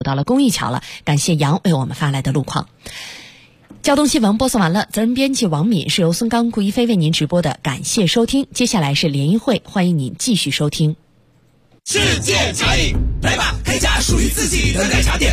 到了公益桥了。感谢杨为我们发来的路况。交通新闻播送完了，责任编辑王敏，是由孙刚、顾一飞为您直播的，感谢收听。接下来是联谊会，欢迎您继续收听。 世界茶饮，来吧，开家属于自己的奶茶店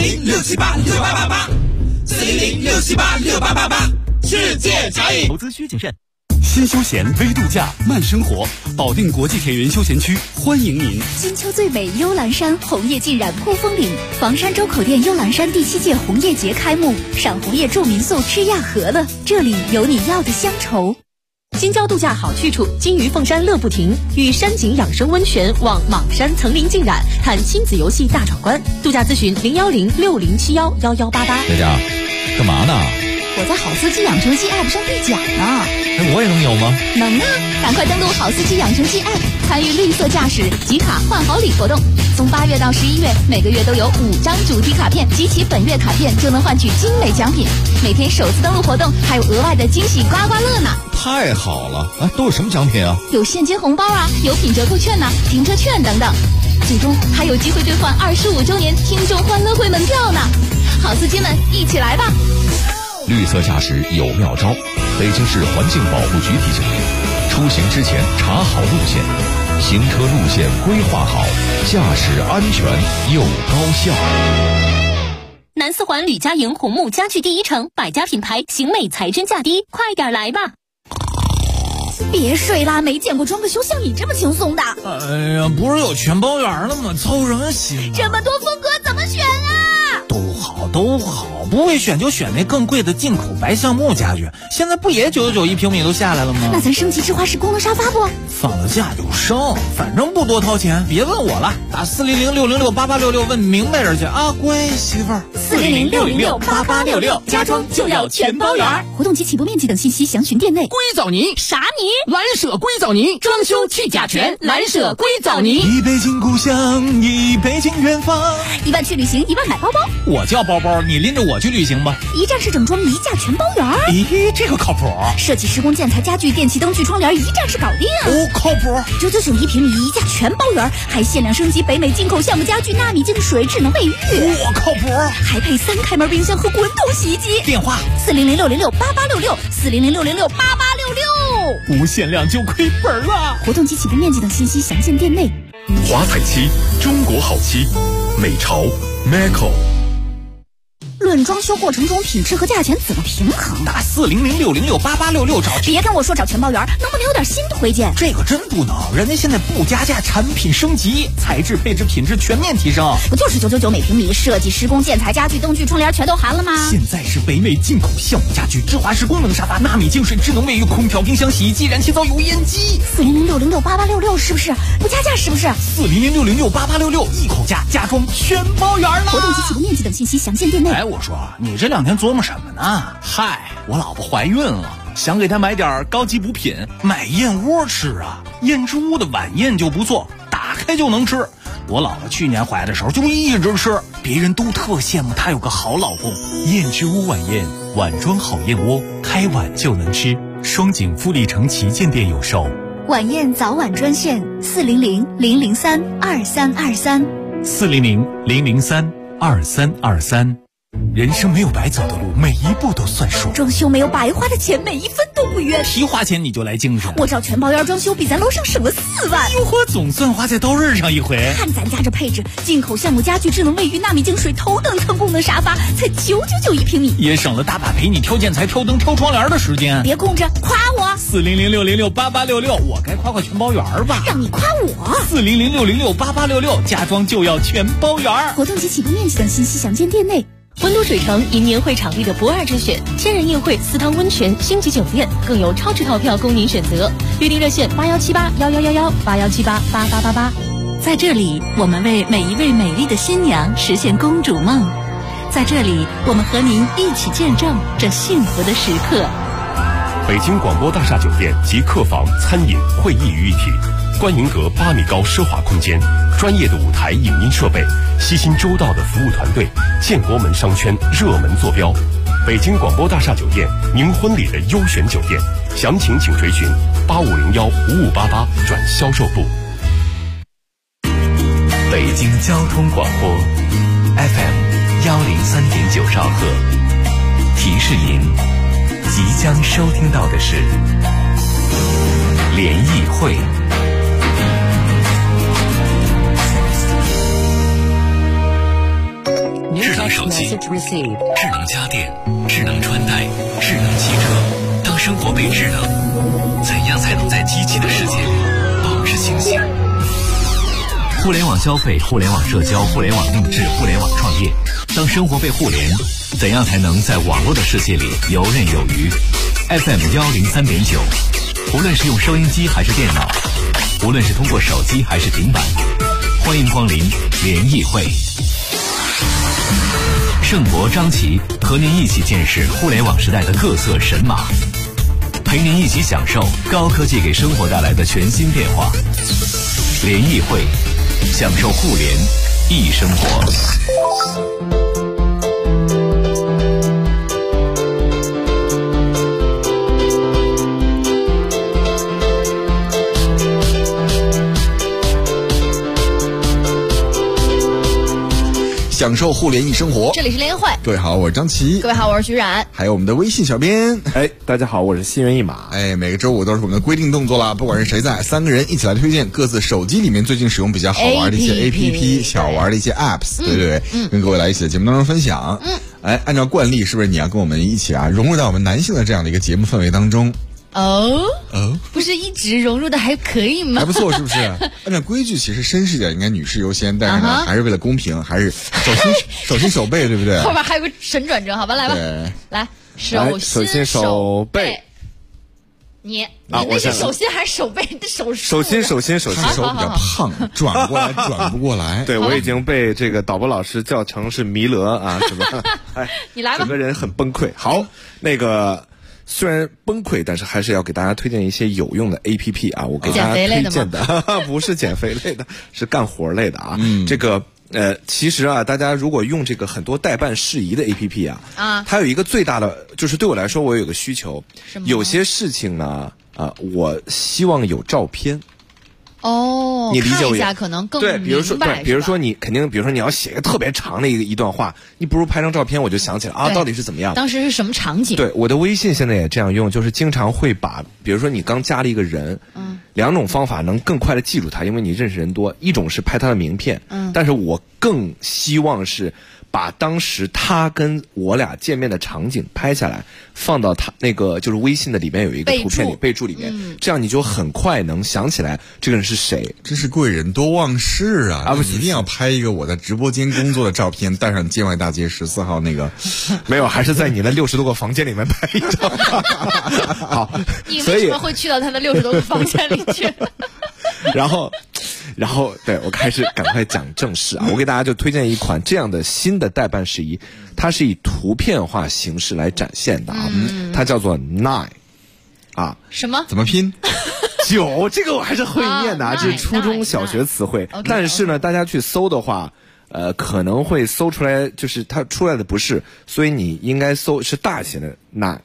，400-678-6888，400-678-6888，世界茶饮。 投资需谨慎。新休闲微度假慢生活，保定国际田园休闲区欢迎您。 金秋最美幽兰山，红叶浸染扑风岭。房山周口店幽兰山第7届红叶节开幕，赏红叶住民宿吃亚和了，这里有你要的乡愁。 京郊度假好去处，金鱼凤山乐不停，与山景养生温泉望莽山层林尽染，看亲子游戏大闯关。度假咨询01060711188。 佳佳，干嘛呢？ 我在好司机养成系 App 上兑奖呢。 我也能有吗？ 能啊！赶快登录好司机养成系 App， 参与绿色驾驶集卡换好礼活动。从8月到11月，每个月都有5张主题卡片，集齐本月卡片就能换取精美奖品。每天首次登录活动还有额外的惊喜刮刮乐呢！ 太好了！都有什么奖品啊？ 有现金红包啊，有品折扣券呢，停车券等等。最终还有机会兑换25周年听众欢乐会门票呢！好司机们，一起来吧！ 绿色驾驶有妙招，北京市环境保护局提醒您：出行之前查好路线，行车路线规划好，驾驶安全又高效。 南四环吕家营红木家具第一城，百家品牌，型美材真价低，快点来吧！ 别睡啦，没见过装个修像你这么轻松的。 哎呀，不是有全包圆了吗？操什么心？ 这么多风格怎么选啊？ 都好，不会选就选那更贵的进口白橡木家具。现在不也999一平米都下来了吗？ 那咱升级智化式功能沙发不？ 放了假就升，反正不多掏钱。别问我了，打400-606-8866问明白人去啊，乖媳妇儿。 400-606-8866，家装就要全包圆。活动及起步面积等信息详询店内。 硅藻泥啥泥？ 蓝舍硅藻泥，装修去甲醛，蓝舍硅藻泥。 一北京故乡，一北京远方。 1万去旅行，1万买包包。 我叫包包，你拎着我去旅行吧。 一站式整装，一价全包圆。 咦，这个靠谱。 设计施工建材家具电器灯具窗帘一站式搞定。 靠谱。 999一平米，一价全包圆，还限量升级北美进口橡木家具纳米净水智能卫浴。 靠谱。 还配3开门冰箱和滚筒洗衣机。 电话 400-606-8866 400-606-8866。 无限量就亏本了。 活动及起步面积等信息详见店内。 华彩漆，中国好漆，美潮 Macco。 论装修过程中品质和价钱怎么平衡？ 打400-606-8866找。 别跟我说找全包圆，能不能有点新推荐？ 这个真不能，人家现在不加价，产品升级，材质、配置、品质全面提升。 不就是999每平米，设计、施工、建材、家具、灯具、窗帘全都含了吗？ 现在是北美进口橡木家具、智华式功能沙发、纳米净水、智能卫浴、空调、冰箱、洗衣机、燃气灶、油烟机。 400-606-8866是不是？不加价是不是 ？400-606-8866一口价，家装全包圆呢。 活动及起步面积等信息详见店内。 我说你这2天琢磨什么呢？嗨，我老婆怀孕了，想给她买点高级补品，买燕窝吃啊。燕之屋的晚宴就不错，打开就能吃。我老婆去年怀的时候就一直吃，别人都特羡慕她有个好老公。燕之屋晚宴，碗装好燕窝，开碗就能吃。双井富力城旗舰店有售。 晚宴早晚专线400-003-2323 400-003-2323。人生没有白走的路，每一步都算数。 装修没有白花的钱，每一分都不冤。 提花钱你就来精神， 我找全包圆装修，比咱楼上省了4万。 哟呵，总算花在刀刃上一回。 看咱家这配置，进口橡木家具、智能卫浴、纳米净水、头等舱功能沙发，才999一平米， 也省了大把陪你挑建材、挑灯、挑窗帘的时间。 别空着，夸我。 400-606-8866，我该夸夸全包圆吧？ 让你夸我。 400-606-8866，家装就要全包圆。 活动及起步面积等信息详见店内。 温都水城迎年会场地的不二之选，千人宴会、4汤温泉、星级酒店，更有超值套票供您选择。预订热线8178111181788888。 在这里，我们为每一位美丽的新娘实现公主梦。在这里，我们和您一起见证这幸福的时刻。 北京广播大厦酒店集客房、餐饮、会议于一体，观云阁8米高奢华空间，专业的舞台影音设备，悉心周到的服务团队，建国门商圈热门坐标。北京广播大厦酒店，您婚礼的优选酒店，详情请垂询8501-5588转销售部。 北京交通广播 FM 103.9兆赫。提示您，即将收听到的是联谊会。智能手机、智能家电、智能穿戴、智能汽车。当生活被智能，怎样才能在机器的世界里保持清醒？互联网消费、互联网社交、互联网定制、互联网创业。当生活被互联，怎样才能在网络的世界里游刃有余？ FM 103.9，无论是用收音机还是电脑，无论是通过手机还是平板，欢迎光临联谊会。盛博、张琪和您一起见识互联网时代的各色神马，陪您一起享受高科技给生活带来的全新变化。联谊会，享受互联易生活。 享受互联易生活， 这里是联谊会。 各位好，我是张琪。 各位好，我是徐冉。 还有我们的微信小编， 大家好，我是心猿意马。 每个周五都是我们的规定动作啦，不管是谁在，三个人一起来推荐各自手机里面最近使用比较好玩的一些 APP， 小玩的一些 apps， 对，跟各位来一起在节目当中分享。按照惯例，是不是你要跟我们一起融入到我们男性的这样的一个节目氛围当中？ 不是一直融入的还可以吗？ 还不错，是不是？按照规矩，其实绅士点应该女士优先，但是呢，还是为了公平，还是手心手背，对不对？ 后边还有个神转折，好吧，来吧，来手心手背。你那是手心还是手背？你的手心， 手比较胖，转过来转不过来。 对，我已经被这个导播老师叫成是弥勒啊，什么？ 你来吧， 整个人很崩溃。好，那个。虽然崩溃，但是还是要给大家推荐一些有用的 APP 啊！我给大家推荐的不是减肥类的，是干活类的啊。这个其实大家如果用这个很多代办事宜的 APP 它有一个最大的，就是对我来说，我有个需求，有些事情呢我希望有照片。你理解我一下， 可能更对，比如说你肯定，比如说你要写个特别长的一段话，你不如拍张照片，我就想起来到底是怎么样， 当时是什么场景？ 对，我的微信现在也这样用，就是经常会把，比如说你刚加了一个人，两种方法能更快的记住他，因为你认识人多，一种是拍他的名片，但是我更希望是把当时他跟我俩见面的场景拍下来，放到他那个就是微信的里面有一个图片里备注里面，这样你就很快能想起来这个人是谁。 真是贵人多忘事啊！不，一定要拍一个我在直播间工作的照片，带上建外大街14号那个。 没有，还是在你的60多个房间里面拍一张。好， 你为什么会去到他的60多个房间里去？ 然后对，我开始赶快讲正事啊！我给大家就推荐一款这样的新的代办事宜，它是以图片化形式来展现的它叫做 Nine 什么？ 怎么拼 ？9，这个我还是会念的这是初中小学词汇。但是呢，大家去搜的话，可能会搜出来，就是它出来的不是，所以你应该搜是大写的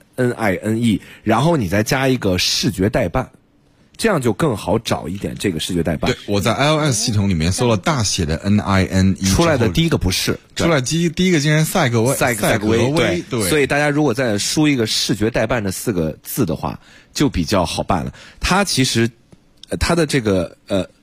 Nine， 然后你再加一个视觉代办。这样就更好找一点这个视觉代办。 对，我在 iOS 系统里面搜了大写的 NINE， 出来的第一个不是， 出来第一个竟然赛格威，对， 所以大家如果再输一个视觉代办这4个字的话，就比较好办了。它其实它的这个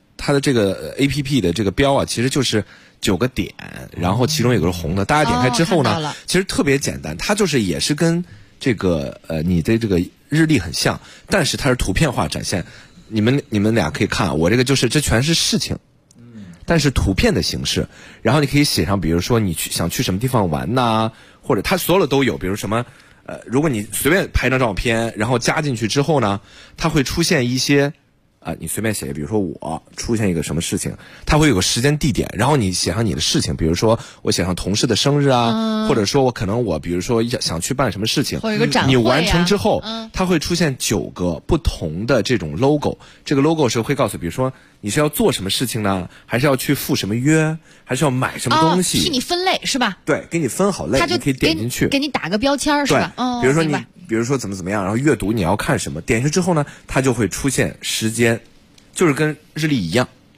APP 的这个标其实就是9个点，然后其中有个是红的，大家点开之后呢，其实特别简单，它就是也是跟这个你的这个日历很像，但是它是图片化展现。你们俩可以看，我这个就是这全是事情，但是图片的形式。然后你可以写上，比如说你想去什么地方玩呐，或者它所有的都有，比如什么如果你随便拍张照片，然后加进去之后呢，它会出现一些你随便写，比如说我出现一个什么事情，它会有个时间地点，然后你写上你的事情，比如说我写上同事的生日或者说我比如说想去办什么事情， 或者一个展会你完成之后，它会出现9个不同的这种 logo， 这个 logo 是会告诉，比如说你是要做什么事情呢，还是要去赴什么约，还是要买什么东西， 替你分类是吧？ 对，给你分好类，你可以点进去， 给你打个标签是吧？ 比如说比如说怎么样，然后阅读你要看什么，点进去之后呢，它就会出现时间，就是跟日历一样。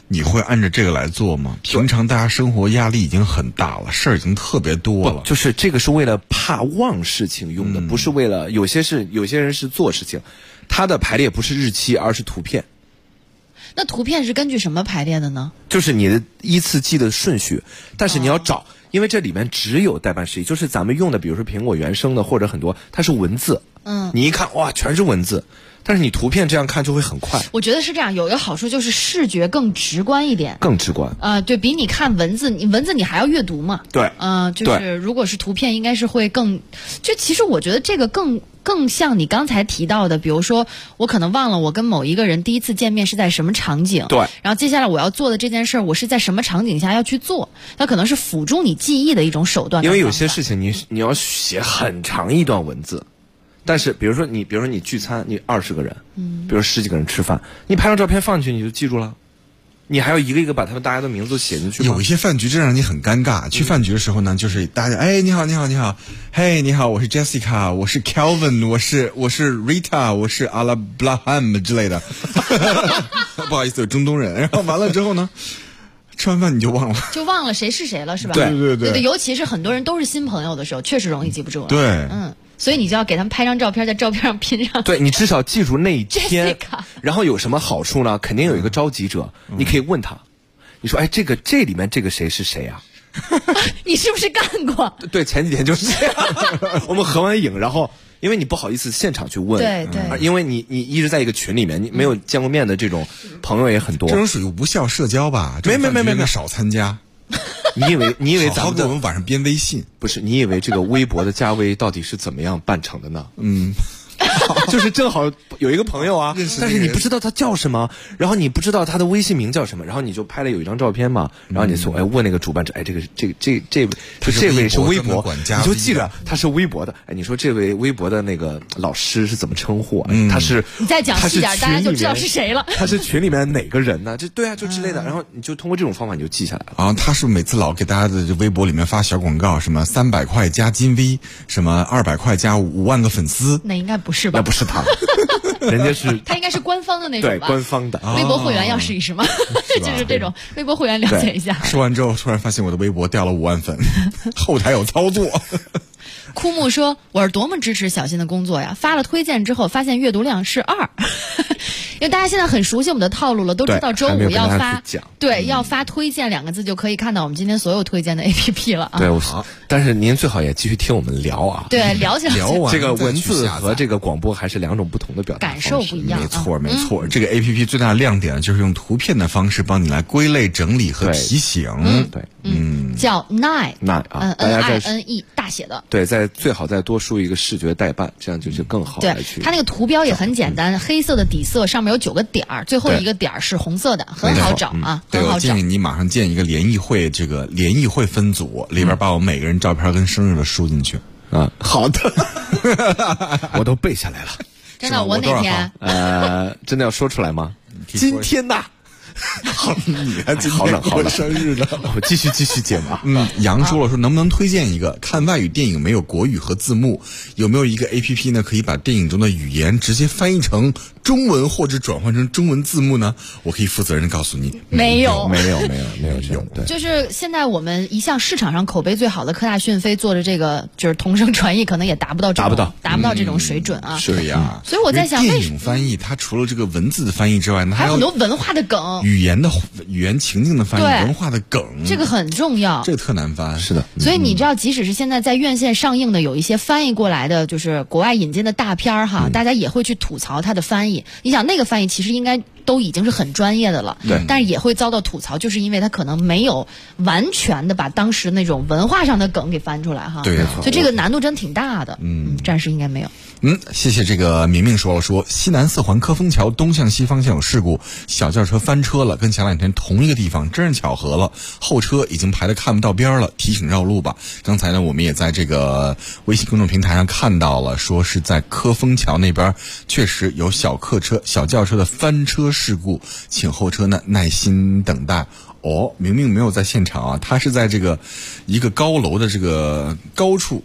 你会按照这个来做吗？平常大家生活压力已经很大了，事儿已经特别多了。 就是这个是为了怕忘事情用的，不是为了有些人是做事情，它的排列不是日期，而是图片。 那图片是根据什么排列的呢？ 就是你的依次记的顺序，但是你要找，因为这里面只有代办事宜，就是咱们用的，比如说苹果原生的或者很多，它是文字，你一看哇，全是文字。但是你图片这样看就会很快。 我觉得是这样，有一个好处就是视觉更直观一点， 更直观。 对比你看文字，你还要阅读嘛？ 对， 就是如果是图片，应该是会更。就其实我觉得这个更像你刚才提到的，比如说我可能忘了我跟某一个人第一次见面是在什么场景， 对， 然后接下来我要做的这件事儿，我是在什么场景下要去做，它可能是辅助你记忆的一种手段。 因为有些事情你要写很长一段文字。但是，比如说你聚餐，你20个人，比如10几个人吃饭，你拍张照片放进去你就记住了，你还要一个一个把他们大家的名字都写进去吗？ 有一些饭局真让你很尴尬。去饭局的时候呢，就是大家你好，嘿你好，我是 Jessica， 我是 Kelvin， 我是 Rita， 我是阿拉布拉罕之类的，不好意思，有中东人。然后完了之后呢？吃完饭你就忘了谁是谁了，是吧？ 对， 尤其是很多人都是新朋友的时候，确实容易记不住了。 对， 所以你就要给他们拍张照片，在照片上拼上。 对，你至少记住那一天。 Jessica。 然后有什么好处呢？肯定有一个召集者，你可以问他，你说，这里面这个谁是谁啊？ 你是不是干过？ 对，前几天就是这样。我们合完影，然后。因为你不好意思现场去问， 对， 因为你一直在一个群里面，你没有见过面的这种朋友也很多， 这种属于无效社交吧？ 没少参加。 你以为咱们给我们晚上编微信？ 不是，你以为这个微博的加微到底是怎么样办成的呢？就是正好有一个朋友啊，但是你不知道他叫什么，然后你不知道他的微信名叫什么，然后你就拍了有一张照片嘛，然后你说问那个主办者，这位是微博，你就记着他是微博的，你说这位微博的那个老师是怎么称呼啊？他是你再讲细点，大家就知道是谁了。 他是群里面哪个人呢？对啊，就之类的，然后你就通过这种方法你就记下来了。 啊，他是每次老给大家的微博里面发小广告，什么300块加金 V， 什么200块加5万个粉丝， 那应该不是吧？ 那不是他。人家是他应该是官方的那种吧？ 对，官方的。 微博会员要试一试吗？就是这种微博会员了解一下。 说完之后，突然发现我的微博掉了5万粉，后台有操作。 枯木说：“我是多么支持小新的工作呀！发了推荐之后，发现阅读量是2，因为大家现在很熟悉我们的套路了，都知道周5要发，要发推荐2个字就可以看到我们今天所有推荐的 APP 了啊。 对，但是您最好也继续听我们聊啊。 对，聊起来聊完这个文字和这个广播还是2种不同的表达感受不一样。 没错，这个 APP 最大的亮点就是用图片的方式帮你来归类、整理和提醒。 叫 Nine 啊，大家在 NINE 大写的。 对，最好再多输一个视觉代办，这样就更好来去。 它那个图标也很简单，黑色的底色，上面有9个点儿，最后一个点儿是红色的，很好找啊， 对，我建议你马上建一个联谊会，这个联谊会分组里边把我们每个人照片跟生日的输进去啊。好的，我都背下来了。 真的，我哪天真的要说出来吗？今天呐。 好，你还今天过生日呢？ 我继续解码。 杨说了，说能不能推荐一个看外语电影没有国语和字幕，有没有一个 APP 呢？可以把电影中的语言直接翻译成中文或者转换成中文字幕呢？我可以负责任的告诉你， 没有这种。对， 就是现在我们一向市场上口碑最好的科大讯飞做的这个，就是同声传译，可能也达不到这种水准啊。 是呀， 所以我在想， 电影翻译它除了这个文字的翻译之外呢， 还有很多文化的梗。 语言情境的翻译，文化的梗， 这个很重要， 这个特难翻。 是的， 所以你知道，即使是现在在院线上映的有一些翻译过来的，就是国外引进的大片儿哈，大家也会去吐槽它的翻译。你想那个翻译其实应该都已经是很专业的了， 对， 但是也会遭到吐槽，就是因为它可能没有完全的把当时那种文化上的梗给翻出来哈。 对， 所以这个难度真挺大的。暂时应该没有。 谢谢这个明明说西南4环科丰桥东向西方向有事故，小轿车翻车了，跟前2天同一个地方，真是巧合了。后车已经排得看不到边了，提醒绕路吧。刚才呢，我们也在这个微信公众平台上看到了，说是在科丰桥那边确实有小轿车的翻车事故，请后车呢耐心等待。明明没有在现场啊，他是在这个一个高楼的这个高处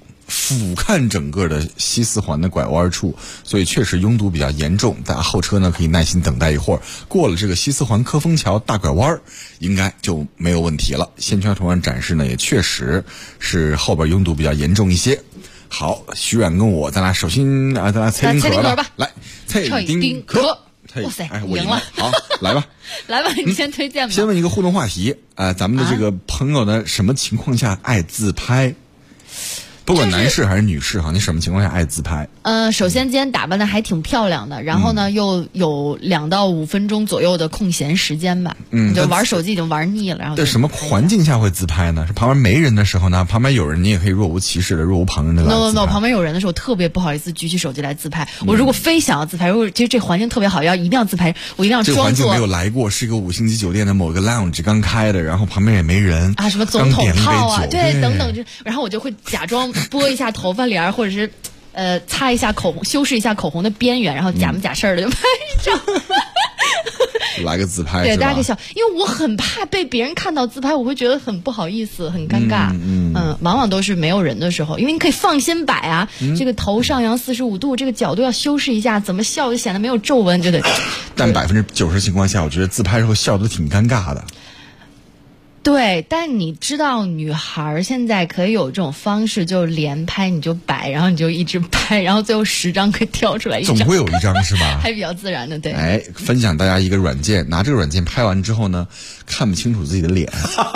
俯瞰整个的西四环的拐弯处，所以确实拥堵比较严重。大家后车呢可以耐心等待一会儿，过了这个西四环科丰桥大拐弯，应该就没有问题了。线圈图案展示呢也确实是后边拥堵比较严重一些。好，徐冉跟我，咱俩首先咱俩猜丁壳吧，来猜丁壳。 哇塞， 我赢了！ 好，来吧， 来吧，你先推荐吧。 先问一个互动话题，咱们的这个朋友呢，什么情况下爱自拍？不管男士还是女士哈，你什么情况下爱自拍？ 首先今天打扮的还挺漂亮的，然后呢又有2到5分钟左右的空闲时间吧，就玩手机已经玩腻了。然后在什么环境下会自拍呢？是旁边没人的时候呢？旁边有人你也可以若无其事的、若无旁人的来自拍。 No， 旁边有人的时候特别不好意思举起手机来自拍。我如果非想要自拍，如果其实这环境特别好，一定要自拍，我一定要装作。 这个环境没有来过，是一个5星级酒店的某一个 lounge 刚开的，然后旁边也没人啊，什么总统套啊，对，等等，然后我就会假装拨一下头发帘，或者是擦一下口红，修饰一下口红的边缘，然后假模假式的就拍一张。 来个自拍， 对，大家可以笑，因为我很怕被别人看到自拍，我会觉得很不好意思，很尴尬。往往都是没有人的时候，因为你可以放心摆啊，这个头上扬45度，这个角度要修饰一下，怎么笑就显得没有皱纹，就得。 但90%情况下，我觉得自拍时候笑都挺尴尬的。 对，但你知道女孩现在可以有这种方式，就连拍你就摆，然后你就一直拍，然后最后10张可以挑出来一张， 总会有一张是吧？ 还比较自然的，对。 分享大家一个软件，拿这个软件拍完之后呢，看不清楚自己的脸。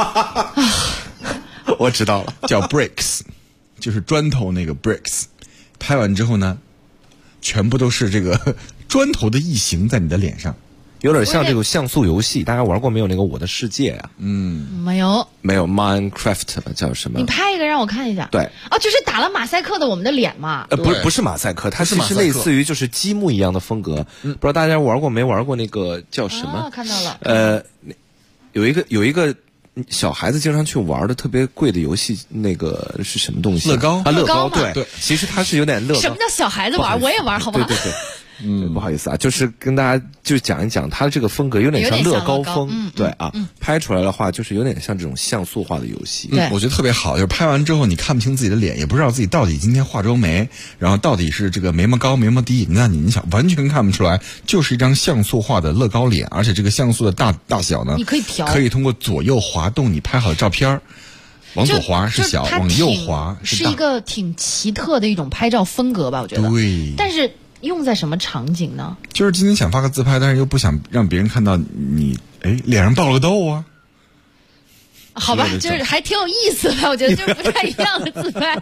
我知道了， 叫 Bricks， 就是砖头那个 Bricks。拍完之后呢，全部都是这个砖头的异形在你的脸上。 有点像这个像素游戏，大家玩过没有？那个《我的世界》啊？ 没有 Minecraft 叫什么？ 你拍一个让我看一下。 对， 就是打了马赛克的我们的脸嘛。 不是马赛克，它是类似于就是积木一样的风格。不知道大家玩过没玩过那个叫什么？ 看到了。 有一个小孩子经常去玩的特别贵的游戏，那个是什么东西？ 乐高啊，乐高对，其实它是有点乐高。 什么叫小孩子玩？我也玩，好不好？ 对。不好意思啊，就是跟大家就讲一讲，它的这个风格有点像乐高风，对啊，拍出来的话就是有点像这种像素化的游戏。 我觉得特别好，就是拍完之后你看不清自己的脸，也不知道自己到底今天化妆没，然后到底是这个眉毛高眉毛低，你想完全看不出来，就是一张像素化的乐高脸，而且这个像素的大小呢， 你可以调， 可以通过左右滑动你拍好的照片。往左滑是小，往右滑是大，是一个挺奇特的一种拍照风格吧，我觉得。 对， 但是用在什么场景呢？ 就是今天想发个自拍，但是又不想让别人看到你，脸上爆了个痘啊。 好吧，就是还挺有意思的，我觉得就是不太一样的自拍。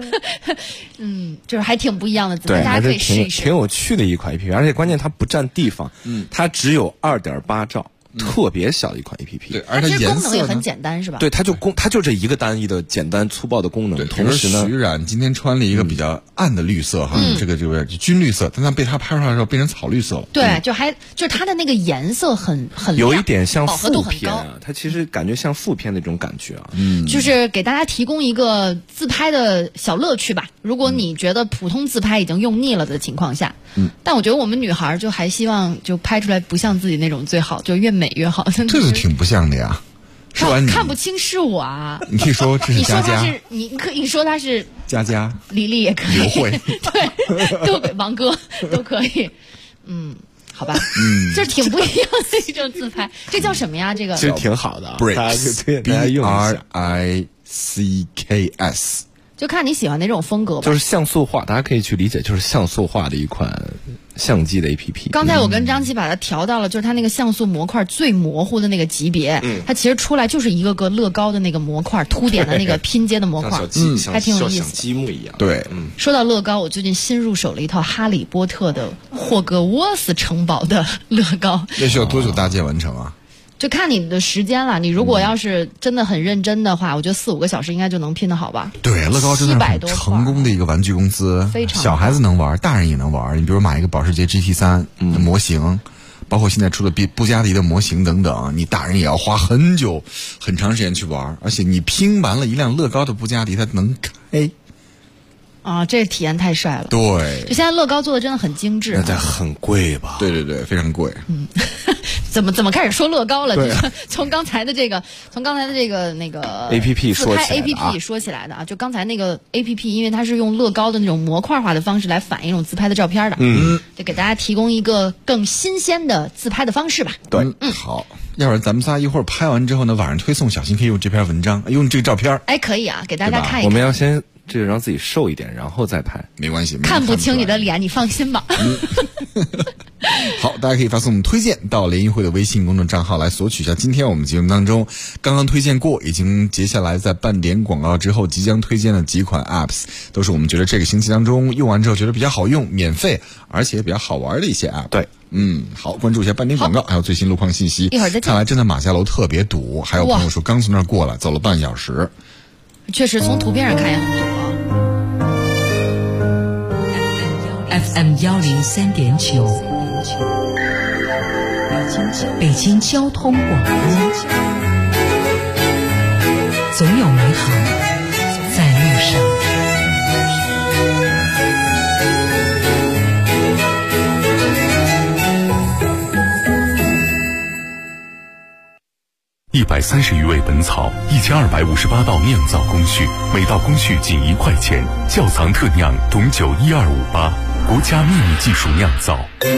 就是还挺不一样的自拍，大家可以试一试。 挺有趣的一款 APP， 而且关键它不占地方，它只有2.8兆。特别小的一款 APP， 对，而且功能也很简单，是吧？ 对，它就这一个单一的简单粗暴的功能。同时呢， 徐冉今天穿了一个比较暗的绿色哈，这个军绿色，但它被它拍出来的时候变成草绿色了。 对，就是它的那个颜色很亮， 有一点像副片啊，它其实感觉像副片那种感觉啊。 就是给大家提供一个自拍的小乐趣吧。如果你觉得普通自拍已经用腻了的情况下，但我觉得我们女孩就还希望就拍出来不像自己那种最好，就越美越好。 这个挺不像的呀，说完看不清是我啊。 你可以说这是佳佳， 你可以说他是佳佳， 李丽也可以， 刘慧对，都王哥都可以。好吧，就是挺不一样的一种自拍。这叫什么呀？这个其实挺好的 ，Bricks， 大家用一下 ，BRICKS。 就看你喜欢哪种风格吧。 就是像素化，大家可以去理解，就是像素化的一款相机的 APP。 刚才我跟张琪把它调到了，就是它那个像素模块最模糊的那个级别，它其实出来就是一个个乐高的那个模块，凸点的那个拼接的模块，还挺有意思， 像积木一样。 对， 说到乐高，我最近新入手了一套哈利波特的霍格沃斯城堡的乐高。 那需要多久搭建完成啊？ 就看你的时间了。你如果要是真的很认真的话，我觉得4-5个小时应该就能拼得好吧。 对，乐高真的是成功的一个玩具公司， 非常小孩子能玩，大人也能玩。你比如买一个保时捷 GT3 的模型，包括现在出的布加迪的模型等等，你大人也要花很久很长时间去玩，而且你拼完了一辆乐高的布加迪，它能开。 这体验太帅了。 对， 就现在乐高做的真的很精致， 那得很贵吧？ 对，非常贵。 怎么开始说乐高了？从刚才的这个那个 APP 说起来的 APP 说起来的啊，就刚才那个 APP， 因为它是用乐高的那种模块化的方式来反映这种自拍的照片的，就给大家提供一个更新鲜的自拍的方式吧。 对，好，要不然咱们仨一会儿拍完之后呢，晚上推送小新可以用这篇文章，用这个照片。 哎，可以啊，给大家看一看。 我们要先这个让自己瘦一点，然后再拍， 没关系， 看不清你的脸，你放心吧。 好，大家可以发送推荐到联谊会的微信公众账号来索取一下今天我们节目当中刚刚推荐过，已经接下来在半点广告之后即将推荐的几款 apps， 都是我们觉得这个星期当中用完之后觉得比较好用、免费而且比较好玩的一些 app。 对， 好，关注一下半点广告，还有最新路况信息。 一会儿再见。 看来真的马家楼特别堵，还有朋友说刚从那儿过来走了半小时。 确实从图片上看也很堵啊。 FM 103.9，北京交通广播，总有美好在路上。 130余味本草，1258道酿造工序，每道工序仅1块钱。窖藏特酿董酒12588，国家秘密技术酿造。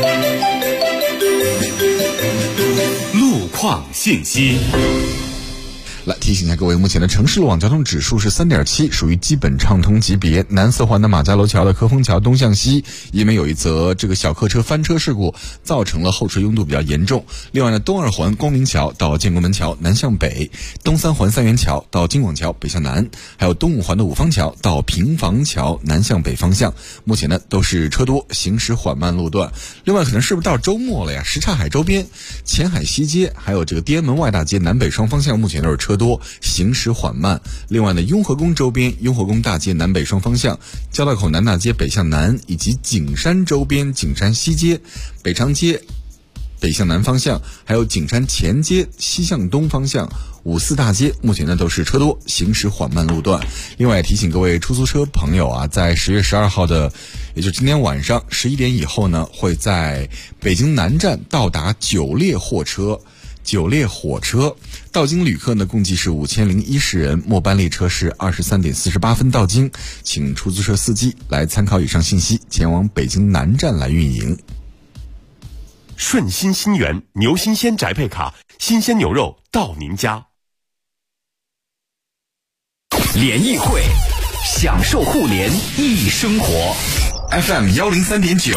路况信息。 来提醒一下各位，目前的城市路网交通指数是 3.7， 属于基本畅通级别。南四环的马家楼桥的科丰桥东向西，因为有一则这个小客车翻车事故，造成了后车拥堵比较严重。另外呢，东二环光明桥到建国门桥南向北，东三环三元桥到金广桥北向南，还有东五环的五方桥到平房桥南向北方向，目前呢都是车多，行驶缓慢路段。另外可能是不是到周末了呀？什刹海周边、前海西街还有这个地安门外大街南北双方向目前都是车多，行驶缓慢。另外呢，雍和宫周边、雍和宫大街南北双方向、交道口南大街北向南，以及景山周边、景山西街、北长街北向南方向，还有景山前街西向东方向、五四大街目前呢都是车多，行驶缓慢路段。另外提醒各位出租车朋友啊，在10月12号的，也就是今天晚上11点以后呢，会在北京南站到达9列火车，到京旅客呢共计是5010人，末班列车是23点48分到京，请出租车司机来参考以上信息，前往北京南站来运营。 顺心新源牛新鲜宅配卡，新鲜牛肉到您家。 联谊会，享受互联易生活。 FM 103.9。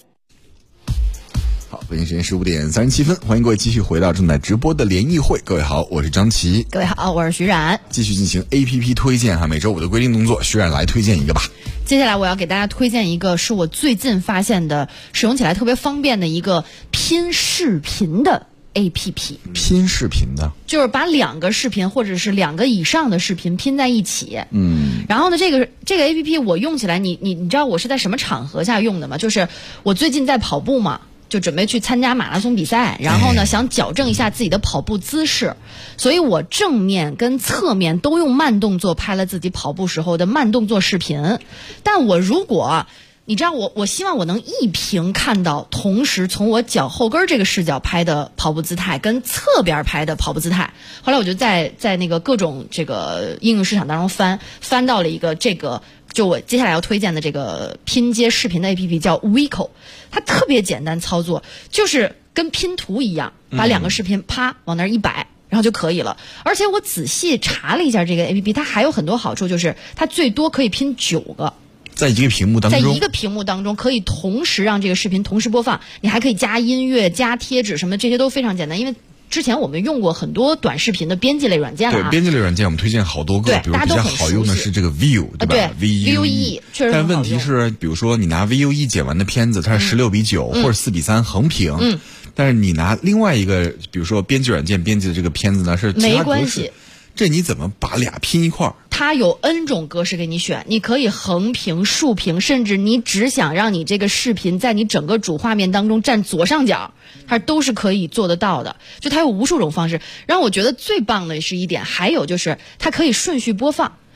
好，北京时间15点37分，欢迎各位继续回到正在直播的联谊会。各位好，我是张琪。 各位好，我是徐冉。 继续进行 APP 推荐哈，每周5的规定动作，徐冉来推荐一个吧。 接下来我要给大家推荐一个是我最近发现的使用起来特别方便的一个拼视频的 APP。 拼视频的就是把2个视频或者是2个以上的视频拼在一起。然后呢这个 APP 我用起来，你知道我是在什么场合下用的吗？就是我最近在跑步嘛，就准备去参加马拉松比赛，然后呢想矫正一下自己的跑步姿势，所以我正面跟侧面都用慢动作拍了自己跑步时候的慢动作视频。但我如果你知道我希望我能一屏看到同时从我脚后跟这个视角拍的跑步姿态跟侧边拍的跑步姿态。后来我就在那个各种这个应用市场当中翻到了一个这个就我接下来要推荐的这个拼接视频的 APP 叫 Vico。 它特别简单操作，就是跟拼图一样，把2个视频啪往那儿一摆，然后就可以了。而且我仔细查了一下这个 APP， 它还有很多好处，就是它最多可以拼9个，在一个屏幕当中可以同时让这个视频同时播放，你还可以加音乐、加贴纸什么的，这些都非常简单。因为之前我们用过很多短视频的编辑类软件了对，编辑类软件我们推荐好多个，比如比较好用的是这个 View， 对吧？ VUE 确实很好用。 但问题是，比如说你拿 VUE 剪完的片子，它是16:9或者4:3横屏，但是你拿另外一个，比如说编辑软件编辑的这个片子呢，是其他格式， 没关系。 这你怎么把俩拼一块儿？ 它有 N 种格式给你选，你可以横屏、竖屏，甚至你只想让你这个视频在你整个主画面当中占左上角，它都是可以做得到的。就它有无数种方式。然后我觉得最棒的是一点，还有就是它可以顺序播放。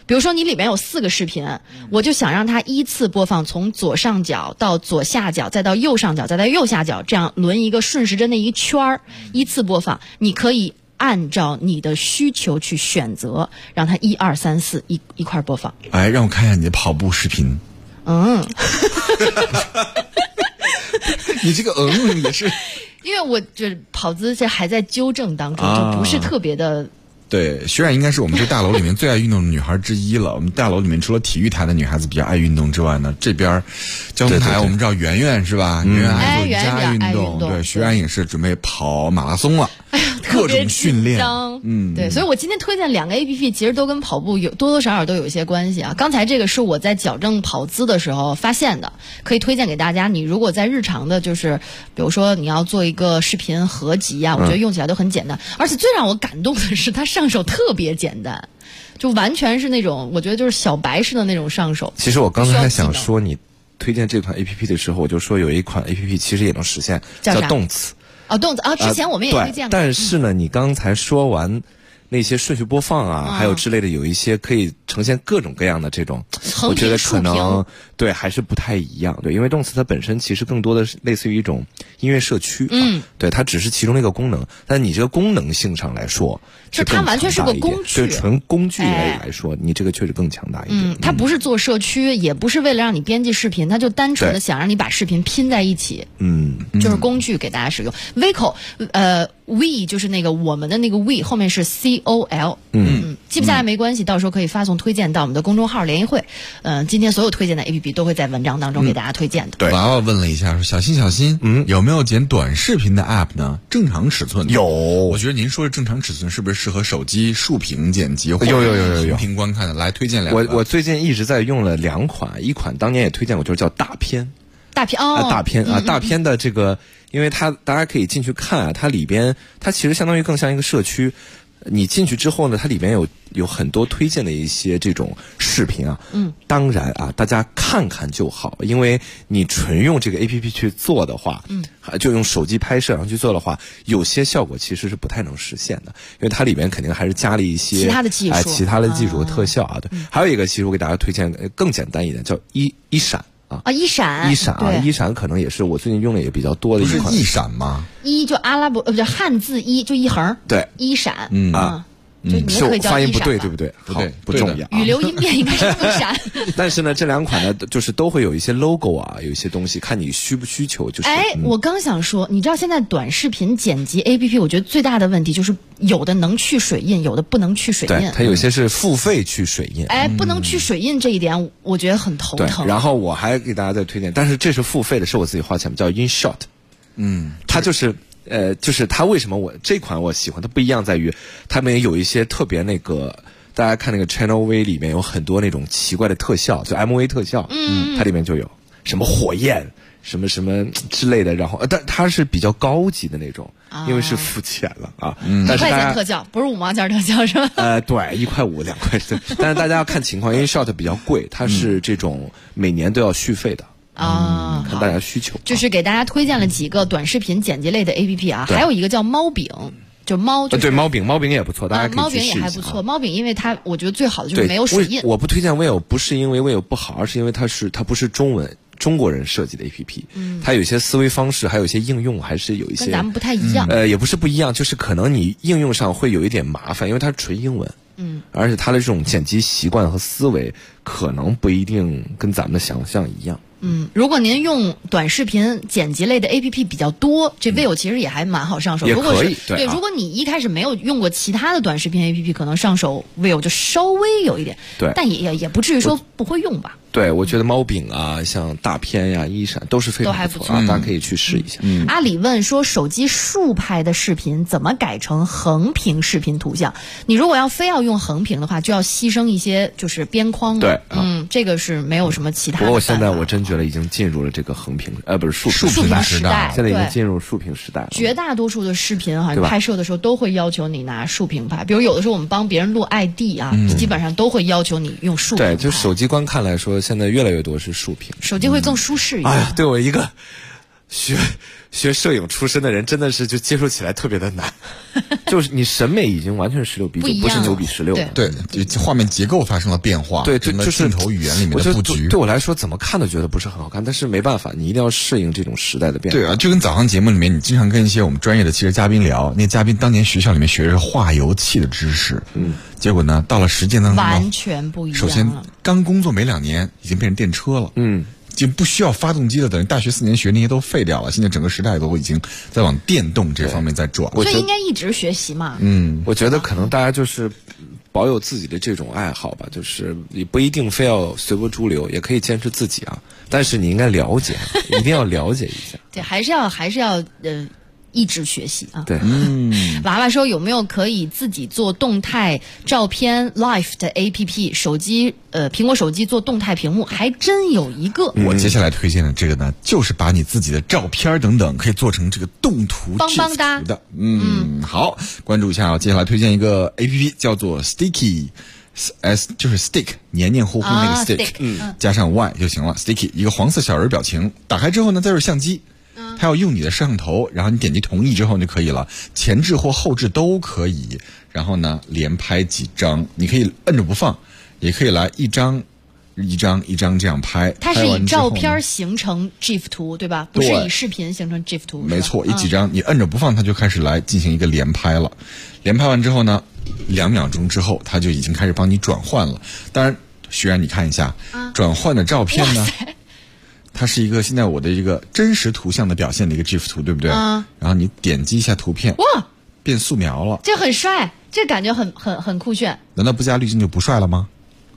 比如说你里面有4个视频，我就想让它依次播放，从左上角到左下角，再到右上角，再到右下角，这样轮一个顺时针的一圈儿，依次播放。你可以按照你的需求去选择，让它1、2、3、4一块播放。 哎，让我看一下你的跑步视频。你这个也是， 因为我这跑姿这还在纠正当中，就不是特别的。 对，徐冉应该是我们这大楼里面最爱运动的女孩之一了。我们大楼里面除了体育台的女孩子比较爱运动之外呢，这边交通台我们知道圆圆是吧？圆圆爱做瑜伽运动，对，徐冉也是准备跑马拉松了。各种训练， 对，所以我今天推荐2个 APP， 其实都跟跑步多多少少都有一些关系啊。刚才这个是我在矫正跑姿的时候发现的，可以推荐给大家。你如果在日常的，就是比如说你要做一个视频合集啊，我觉得用起来都很简单，而且最让我感动的是它上手特别简单，就完全是那种我觉得就是小白式的那种上手。 其实我刚才还想说，你推荐这款 APP 的时候，我就说有一款 APP 其实也能实现，叫动词。 动词啊，之前我们也推荐过。 但是呢，你刚才说完那些顺序播放啊，还有之类的，有一些可以呈现各种各样的这种，我觉得可能对还是不太一样。对，因为动词它本身其实更多的是类似于一种音乐社区，对，它只是其中的一个功能，但你这个功能性上来说， 就它完全是个工具， 对，纯工具类来说，你这个确实更强大一点。 它不是做社区，也不是为了让你编辑视频，它就单纯的想让你把视频拼在一起，就是工具给大家使用。Vico，we 就是那个我们的那个 we 后面是 COL，记不下来没关系，到时候可以发送推荐到我们的公众号联谊会。今天所有推荐的 APP 都会在文章当中给大家推荐的。 对，娃娃问了一下，说小心，有没有剪短视频的 App 呢？正常尺寸有， 我觉得您说的正常尺寸是不是适合手机竖屏剪辑或者横屏观看的？来推荐2个。 我最近一直在用了2款，一款当年也推荐过，就是叫大片。大片的这个，因为它大家可以进去看啊，它里边它其实相当于更像一个社区。你进去之后呢，它里边有很多推荐的一些这种视频啊。当然啊，大家看看就好，因为你纯用这个 APP 去做的话，就用手机拍摄然后去做的话，有些效果其实是不太能实现的，因为它里面肯定还是加了一些其他的技术， 其他的技术和特效啊。对，还有一个其实我给大家推荐更简单一点，叫一闪。 一闪可能也是我最近用的也比较多的一款。 不是一闪吗？ 就阿拉伯不就汉字就一横。对，一闪。就你可以叫发音不对，对不对？好，不重要。 语流音变应该是一闪。 但是呢，这2款呢，就是都会有一些 logo 啊，有一些东西，看你需不需求。就是我刚想说，你知道现在短视频剪辑 APP， 我觉得最大的问题就是有的能去水印，有的不能去水印。 对，它有些是付费去水印。 不能去水印这一点，我觉得很头疼。 然后我还给大家再推荐，但是这是付费的，是我自己花钱，叫 InShot。它就是它为什么这款我喜欢，它不一样在于他们也有一些特别那个，大家看那个 Channel V 里面有很多那种奇怪的特效，就 MV 特效，它里面就有什么火焰什么什么之类的，然后但它是比较高级的那种，因为是付钱了啊。 1块钱特效不是5毛钱特效是吧？ 对，1块5、2块，但是大家要看情况，因为 InShot 比较贵，它是这种每年都要续费的。看大家需求， 就是给大家推荐了几个短视频剪辑类的 APP 啊，还有一个叫猫饼，就猫对猫饼也不错，大家可以猫饼也还不错。猫饼因为它我觉得最好的就是没有水印。 我不推荐 Vivo， 不是因为 Vivo 不好，而是因为它不是中国人设计的 APP，它有一些思维方式，还有一些应用还是有一些跟咱们不太一样。 也不是不一样，就是可能你应用上会有一点麻烦，因为它是纯英文。而且它的这种剪辑习惯和思维可能不一定跟咱们的想象一样。 如果您用短视频剪辑类的 APP 比较多，这 Vivo 其实也还蛮好上手。 也可以， 对，如果你一开始没有用过其他的短视频 APP， 可能上手 Vivo 就稍微有一点， 对， 但也不至于说不会用吧。 对，我觉得猫饼啊，像大片呀、一闪都是非常不错啊，大家可以去试一下。 阿里问说，手机竖拍的视频怎么改成横屏视频图像？你如果非要用横屏的话，就要牺牲一些就是边框。 对， 这个是没有什么其他的。 不过现在我真觉得已经进入了这个横屏，不是竖屏时代， 现在已经进入竖屏时代了。 绝大多数的视频好像拍摄的时候都会要求你拿竖屏拍，比如有的时候我们帮别人录 ID 啊，基本上都会要求你用竖屏拍。 对，就手机观看来说，现在越来越多是竖屏， 手机会更舒适一点。 对我一个学摄影出身的人真的是就接受起来特别的难，就是你审美已经完全是16比9，不是9比16了。 对，画面结构发生了变化， 对，就是镜头语言里面的布局。 对我来说，怎么看都觉得不是很好看，但是没办法，你一定要适应这种时代的变化。 对啊，就跟早上节目里面，你经常跟一些我们专业的汽车嘉宾聊，那嘉宾当年学校里面学的是化油器的知识，结果呢，到了实践当中完全不一样了。 首先，刚工作没2年，已经变成电车了，就不需要发动机了，等于大学4年学那些都废掉了。现在整个时代都已经在往电动这方面在转， 所以应该一直学习嘛。 我觉得可能大家就是保有自己的这种爱好吧，就是你不一定非要随波逐流，也可以坚持自己啊。但是你应该了解，一定要了解一下。 对，还是要一直学习啊。 对， 娃娃说有没有可以自己做动态照片 Live 的 APP？ 手机苹果手机做动态屏幕，还真有一个。 我接下来推荐的这个呢，就是把你自己的照片等等可以做成这个动图邦邦哒的。好，关注一下啊。接下来推荐一个 APP 叫做 Sticky。就是 stick 黏黏糊糊那个 stick，加上 y 就行了。Sticky 一个黄色小人表情，打开之后呢，再是相机，它要用你的摄像头，然后你点击同意之后就可以了，前置或后置都可以。然后呢，连拍几张，你可以摁着不放，也可以来一张这样拍。 它是以照片形成 GIF 图，对吧？不是以视频形成 GIF 图。 没错，几张你摁着不放，它就开始来进行一个连拍了。连拍完之后呢，2秒钟之后，它就已经开始帮你转换了。当然，徐然你看一下，转换的照片呢，它是一个现在我的一个真实图像的表现的一个 GIF 图，对不对？然后你点击一下图片， 哇， 变素描了， 这很帅，这感觉很酷炫。 难道不加滤镜就不帅了吗？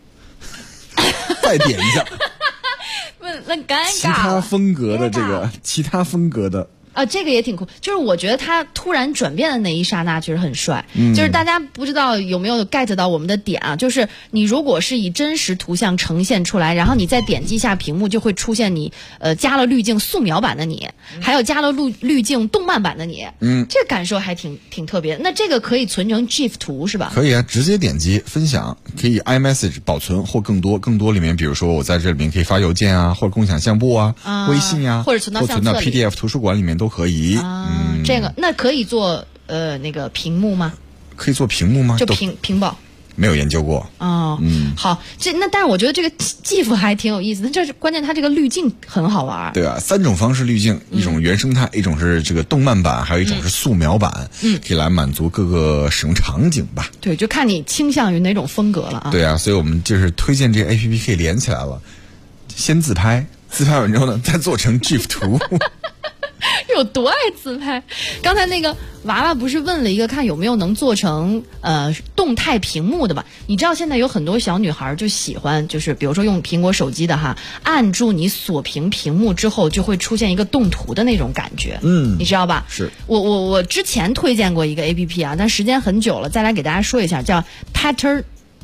再点一下， 那尴尬。 其他风格的。 这个也挺酷，就是我觉得他突然转变的那一刹那其实很帅，就是大家不知道有没有 get 到我们的点啊，就是你如果是以真实图像呈现出来，然后你再点击一下屏幕，就会出现你加了滤镜素描版的你，还有加了滤镜动漫版的你，这个感受还挺特别。那这个可以存成 GIF 图是吧？ 可以啊，直接点击分享，可以 iMessage 保存或更多里面，比如说我在这里面可以发邮件啊，或者共享相簿啊，微信啊， 或者存到相册里， PDF 图书馆里面都可以。 这个那可以做那个屏幕吗？ 可以做屏幕吗？ 就屏保。 没有研究过。 好，但是我觉得这个GIF还挺有意思的，这是关键，它这个滤镜很好玩。 对啊，3种方式滤镜，一种原生态，一种是这个动漫版，还有一种是素描版，可以来满足各个使用场景吧。 对，就看你倾向于哪种风格了啊。 对啊，所以我们就是推荐这个 APP 可以连起来了，先自拍完之后呢，再做成 GIF 图。 有多爱自拍？刚才那个娃娃不是问了一个看有没有能做成动态屏幕的吧？你知道现在有很多小女孩就喜欢，就是比如说用苹果手机的哈，按住你锁屏屏幕之后就会出现一个动图的那种感觉，你知道吧？ 是我之前推荐过一个 APP 啊，但时间很久了，再来给大家说一下，叫 Patternator，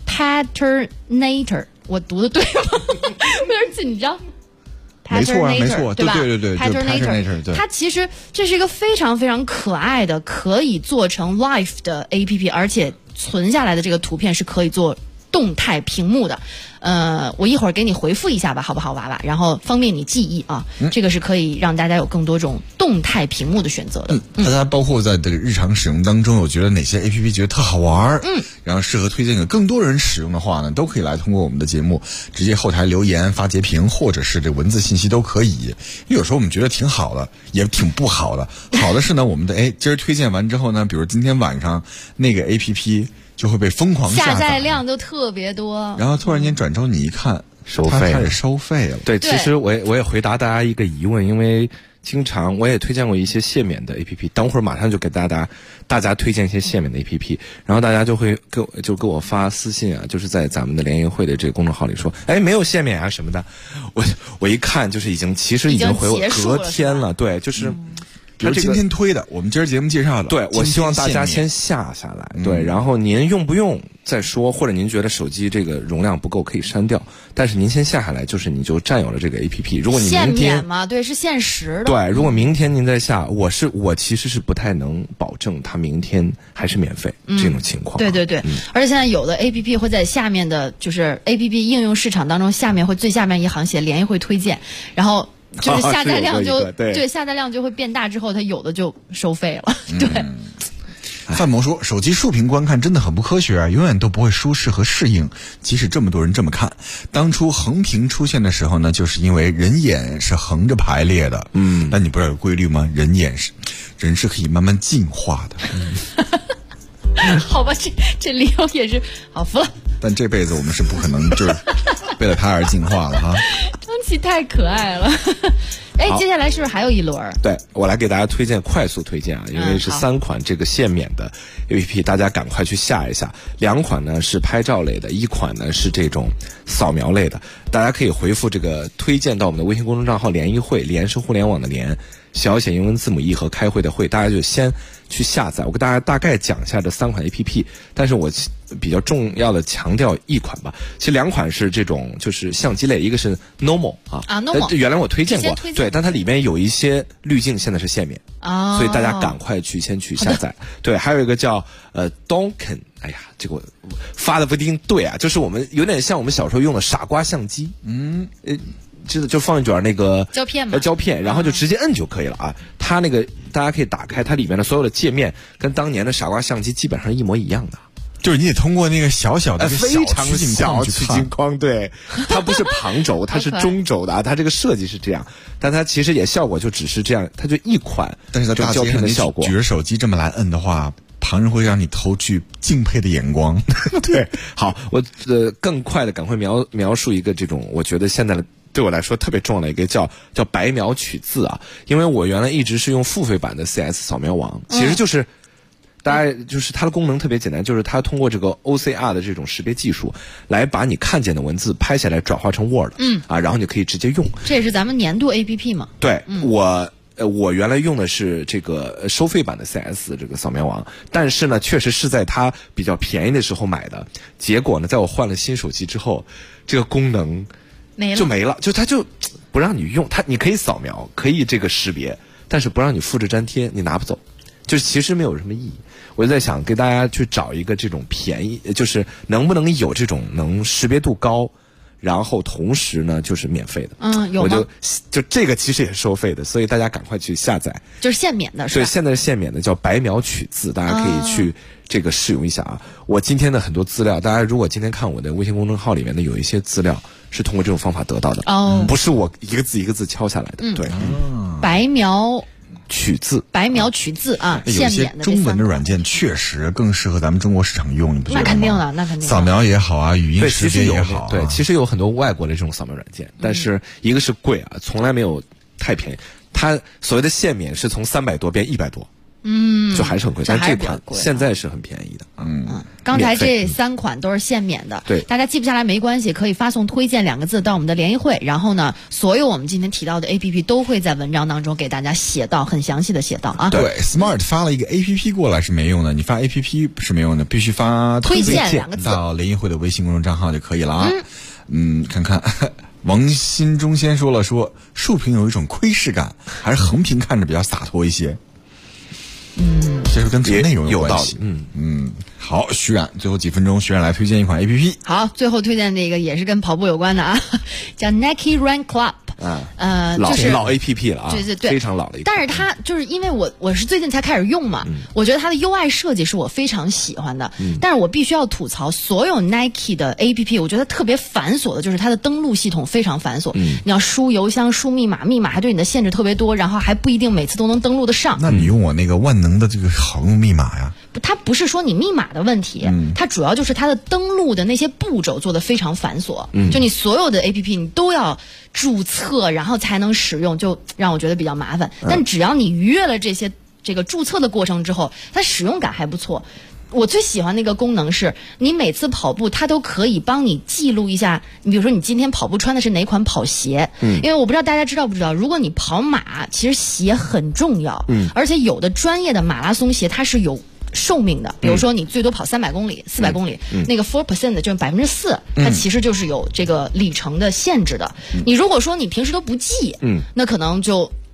我读的对吗？有点紧张。 没错，没错， 对吧？ 对 Patternator， 它其实这是一个非常非常可爱的，可以做成 Live 的 APP， 而且存下来的这个图片是可以做动态屏幕的。我一会儿给你回复一下吧，好不好，娃娃？然后方便你记忆啊。这个是可以让大家有更多种动态屏幕的选择的。 大家包括在这个日常使用当中，我觉得哪些 APP 觉得特好玩，然后适合推荐给更多人使用的话呢，都可以来通过我们的节目直接后台留言发截屏，或者是这文字信息都可以。因为有时候我们觉得挺好的，也挺不好的。好的是呢，我们的今儿推荐完之后呢，比如今天晚上那个 APP。就会被疯狂下载量都特别多， 然后突然间转周你一看收费， 它开始收费了。 对，其实我也回答大家一个疑问，因为经常我也推荐过一些限免的 APP， 等会儿马上就给大家推荐一些限免的 APP， 然后大家就会给我发私信啊，就是在咱们的联谊会的这个公众号里说，没有限免啊什么的，我一看就是其实已经回我隔天了，对，就是。 比如今天推的，我们今儿节目介绍的， 对，我希望大家先下来，对，然后您用不用再说，或者您觉得手机这个容量不够可以删掉，但是您先下来，就是你就占有了这个 APP。如果你明天限免嘛，对，是限时的。 对，如果明天您再下，我其实是不太能保证它明天还是免费这种情况。 对，而且现在有的 APP 会在下面的，就是 APP 应用市场当中最下面一行写联谊会推荐，然后就是下载量就对下载量就会变大，之后它有的就收费了。对。 范某说，手机竖屏观看真的很不科学啊，永远都不会舒适和适应，即使这么多人这么看。当初横屏出现的时候呢，就是因为人眼是横着排列的。但你不知道有规律吗？人是可以慢慢进化的。 好吧，这理由也是好服了。 但这辈子我们是不可能就是为了它而进化了哈。 张琪太可爱了。接下来是不是还有一轮？ 对，我来给大家快速推荐啊，因为是3款这个限免的 APP， 大家赶快去下一下。2款呢是拍照类的，1款呢是这种扫描类的。大家可以回复这个推荐到我们的微信公众账号联谊会，联是互联网的联，小写英文字母 E 和开会的会，大家就先去下载。我给大家大概讲一下这3款 APP， 但是我比较重要的强调1款吧。其实2款是这种就是相机类，一个是 Normal Normal， 原来我推荐过，对，但它里面有一些滤镜现在是限免，所以大家赶快先去下载。对，还有一个叫Donken， 哎呀，这个我发的不一定对啊，就是我们有点像我们小时候用的傻瓜相机，就放一卷那个胶片，然后就直接摁就可以了啊。它那个大家可以打开，它里面的所有的界面跟当年的傻瓜相机基本上一模一样的。 就是你得通过那个小的非常小取景框，对，它不是旁轴，它是中轴的啊，它这个设计是这样，但它其实也效果就只是这样，它就一款， 但是在大街上你举着手机这么来摁的话，旁人会让你投去敬佩的眼光。 对，好，我更快的赶快描述一个这种，我觉得现在的对我来说特别重要的一个叫白描取字啊，因为我原来一直是用付费版的 CS 扫描王，其实就是。大概就是它的功能特别简单，就是它通过这个 OCR 的这种识别技术，来把你看见的文字拍下来转化成 Word， 然后你可以直接用。 这也是咱们年度 APP 嘛？ 对，我原来用的是这个收费版的 CS 这个扫描王，但是呢，确实是在它比较便宜的时候买的，结果呢，在我换了新手机之后，这个功能没了，就它就不让你用，你可以扫描，可以这个识别，但是不让你复制粘贴，你拿不走。就是其实没有什么意义，我就在想给大家去找一个这种便宜，就是能不能有这种能识别度高，然后同时呢就是免费的。 有吗？ 我就这个其实也是收费的，所以大家赶快去下载。 就是限免的是吧？ 对，现在是限免的，叫白描取字，大家可以去这个试用一下啊。我今天的很多资料，大家如果今天看我的微信公众号里面的有一些资料是通过这种方法得到的，不是我一个字一个字敲下来的。对， 白描取字， 白描取字啊， 有些中文的软件确实更适合咱们中国市场用，你不觉得吗？ 那肯定的，那肯定。 扫描也好啊，语音识别也好， 对，其实有很多外国的这种扫描软件，但是一个是贵啊，从来没有太便宜。它所谓的限免是从300多变100多。就还是很贵，但这款现在是很便宜的。 刚才这3款都是限免的， 对， 大家记不下来没关系，可以发送推荐2个字到我们的联谊会，然后呢，所有我们今天提到的 APP 都会在文章当中给大家写到，很详细的写到啊。 对 ，Smart 发了一个 APP 过来是没用的，你发 APP 是没用的，必须发推荐2个字到联谊会的微信公众账号就可以了啊。看看。王新忠先说竖屏有一种窥视感，还是横屏看着比较洒脱一些。这是跟内容有关系。好，徐冉，最后几分钟，徐冉来推荐一款 APP。 好，最后推荐这个也是跟跑步有关的啊，叫 Nike Run Club。 就是老 APP 了啊， 对， 非常老了。 但是它就是因为我是最近才开始用嘛，我觉得它的 UI 设计是我非常喜欢的。但是我必须要吐槽，所有 Nike 的 APP， 我觉得特别繁琐的，就是它的登录系统非常繁琐。你要输邮箱、输密码，密码还对你的限制特别多，然后还不一定每次都能登录得上。 那你用我那个万能的这个好用密码呀？ 它不是说你密码的问题，它主要就是它的登录的那些步骤做得非常繁琐。就你所有的 APP 你都要注册，然后才能使用，就让我觉得比较麻烦。但只要你逾越了这个注册的过程之后，它使用感还不错。我最喜欢那个功能是，你每次跑步它都可以帮你记录一下，你比如说你今天跑步穿的是哪款跑鞋，因为我不知道大家知道不知道，如果你跑马，其实鞋很重要，而且有的专业的马拉松鞋它是有寿命的，比如说你最多跑300公里、400公里，那个 4% 就是4%，它其实就是有这个里程的限制的。你如果说你平时都不记，那可能就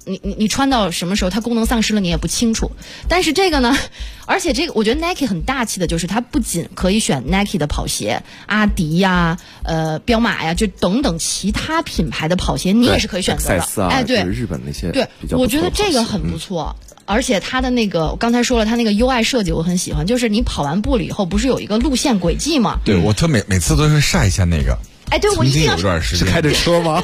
你穿到什么时候它功能丧失了你也不清楚。但是这个呢，而且这个我觉得 Nike 很大气的，就是它不仅可以选 Nike 的跑鞋，阿迪呀、彪马呀，就等等其他品牌的跑鞋，你也是可以选择的。 哎，对，日本那些对，我觉得这个很不错。而且它的那个，我刚才说了，它那个 UI 设计我很喜欢，就是你跑完步了以后，不是有一个路线轨迹吗？ 对，我每次都是晒一下那个。 哎，对，我一定要有一段时间是开着车吗？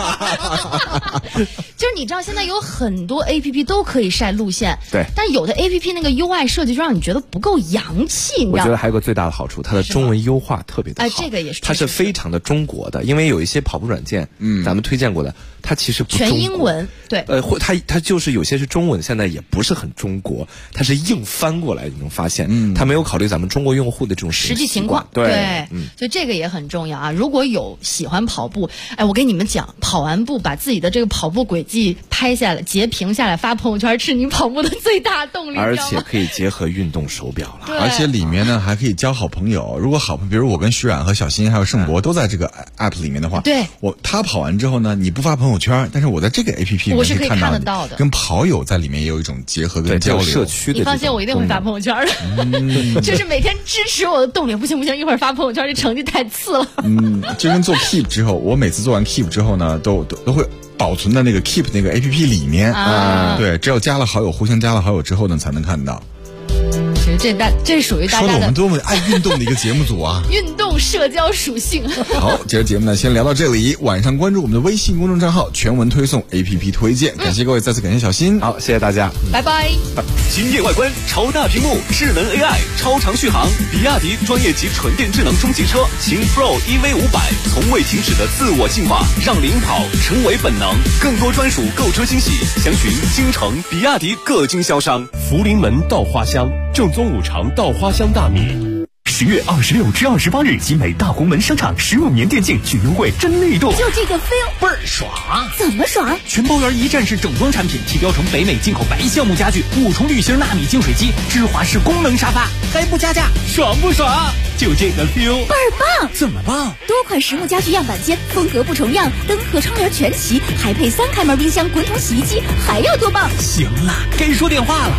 就是你知道现在有很多 APP 都可以晒路线， 对， 但有的 APP 那个 UI 设计就让你觉得不够洋气，你知道吗？ 我觉得还有个最大的好处，它的中文优化特别的好。 哎，这个也是， 它是非常的中国的，因为有一些跑步软件，咱们推荐过的，它其实不中国全英文，对， 它就是有些是中文，现在也不是很中国，它是硬翻过来，你能发现，它没有考虑咱们中国用户的这种实际情况， 对， 所以这个也很重要啊。如果有喜欢跑步，哎，我跟你们讲，跑完步把自己的这个跑步轨迹拍下来、截屏下来发朋友圈，是你跑步的最大动力， 而且可以结合运动手表了。 而且里面呢还可以交好朋友。如果比如我跟徐冉和小新还有盛博都在这个 app 里面的话， 对， 他跑完之后呢，你不发朋友圈，但是我在这个 app 里面我是可以看得到的。 跟跑友在里面也有一种结合跟交流。 社区的， 你放心，我一定会发朋友圈的。就是每天支持我的动力，不行，一会儿发朋友圈，这成绩太次了。 就跟做 Keep 之后，我每次做完 Keep 之后呢，都会保存在那个 Keep 那个 APP 里面。对，只有加了好友，互相加了好友之后呢，才能看到。 这属于大家的。 说的我们多么爱运动的一个节目组啊！ 运动社交属性。 好，接着节目呢，先聊到这里。晚上关注我们的微信公众账号，全文推送 APP 推荐。感谢各位，再次感谢小新。 好，谢谢大家， 拜拜。 惊艳外观，超大屏幕，智能 AI， 超长续航，比亚迪专业级纯电智能中级车，秦 Pro EV500，从未停止的自我进化，让领跑成为本能。更多专属购车惊喜，详询京城比亚迪各经销商。 福临门稻花香，正宗五常稻花香大米。 10月26至28日，集美大红门商场15年电竞巨优惠真力度， 就这个 feel 倍儿爽！ 怎么爽？ 全包圆一站式整装产品，提标成北美进口白橡木家具，5重铝芯纳米净水机，芝华士功能沙发，还不加价，爽不爽？就这个 feel 倍儿棒！ 怎么棒？ 多款实木家具样板间，风格不重样，灯和窗帘全齐，还配3开门冰箱、滚筒洗衣机，还要多棒？ 行了，该说电话了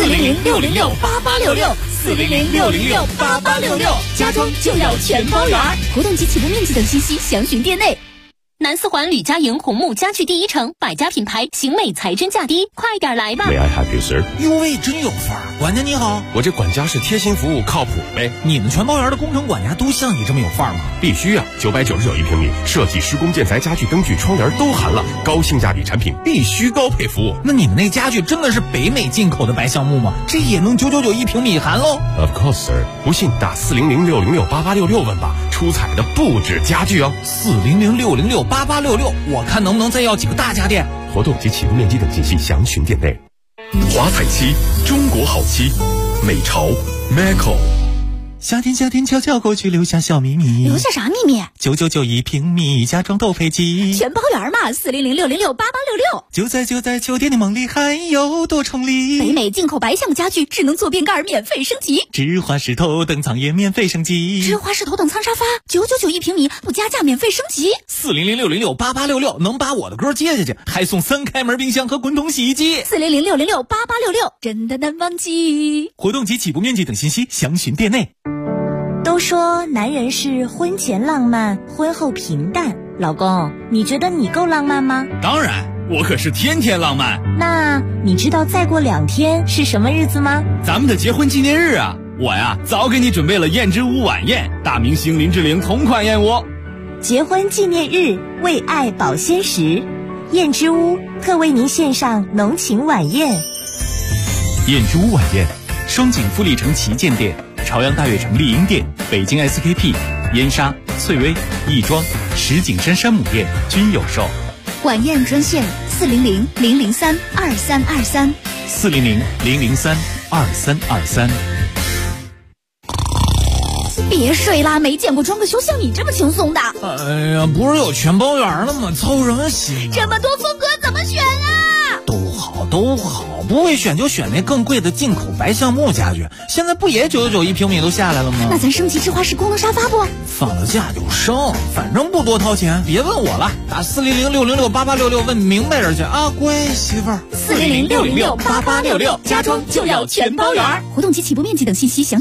，400-606-8866，400-606-8866，家装就要全包圆。活动及起步面积等信息详询店内。 南四环吕家营红木家具第一城，百家品牌，型美才真价低，快点来吧！ May I help you, sir？ 哟喂，真有范儿！管家你好， 我这管家是贴心服务，靠谱呗。 你们全包园的工程管家都像你这么有范儿吗？ 必须啊！999一平米，设计、施工、建材、家具、灯具、窗帘都含了，高性价比产品，必须高配服务。 那你们那家具真的是北美进口的白橡木吗？这也能999一平米含喽 ？Of course, sir。不信打400-606-8866问吧，出彩的不止家具哦。 400-606-8866，我看能不能再要几个大家电。 活动及起步面积等信息详询店内。 华彩漆，中国好漆，美潮 Macco。 夏天悄悄过去，留下小秘密。 留下啥秘密 ？999一平米，家装都配齐， 全包圆嘛！400-606-8866。 就在酒店的梦里，还有多重礼。 北美进口白橡木家具，智能坐便盖免费升级， 芝华士头等舱也免费升级， 芝华士头等舱沙发999一平米，不加价免费升级。 400-606-8866能把我的歌接下去，还送3开门冰箱和滚筒洗衣机。 400-606-8866，真的难忘记。 活动及起步面积等信息详询店内。 都说男人是婚前浪漫，婚后平淡。老公，你觉得你够浪漫吗？ 当然，我可是天天浪漫。 那你知道再过2天是什么日子吗？ 咱们的结婚纪念日啊！我呀，早给你准备了燕之屋晚宴，大明星林志玲同款燕窝。 结婚纪念日，为爱保鲜时，燕之屋特为您献上浓情晚宴。 燕之屋晚宴，双井富力城旗舰店、朝阳大悦城丽婴店、北京 SKP、燕莎、翠微、亦庄、石景山山姆店均有售。 晚宴专线400-003-2323 400-003-2323。 别睡啦，没见过装个修像你这么轻松的。 哎呀，不是有全包圆了吗？凑什么心？ 这么多风格怎么选啊？ 都好，不会选就选那更贵的进口白橡木家具，现在不也999一平米都下来了吗？ 那咱升级智化式功能沙发不？ 放了假就升，反正不多掏钱，别问我了，打400-606-8866问明白人去啊，乖媳妇儿。 400-606-8866，家装就要全包圆。活动及起步面积等信息详。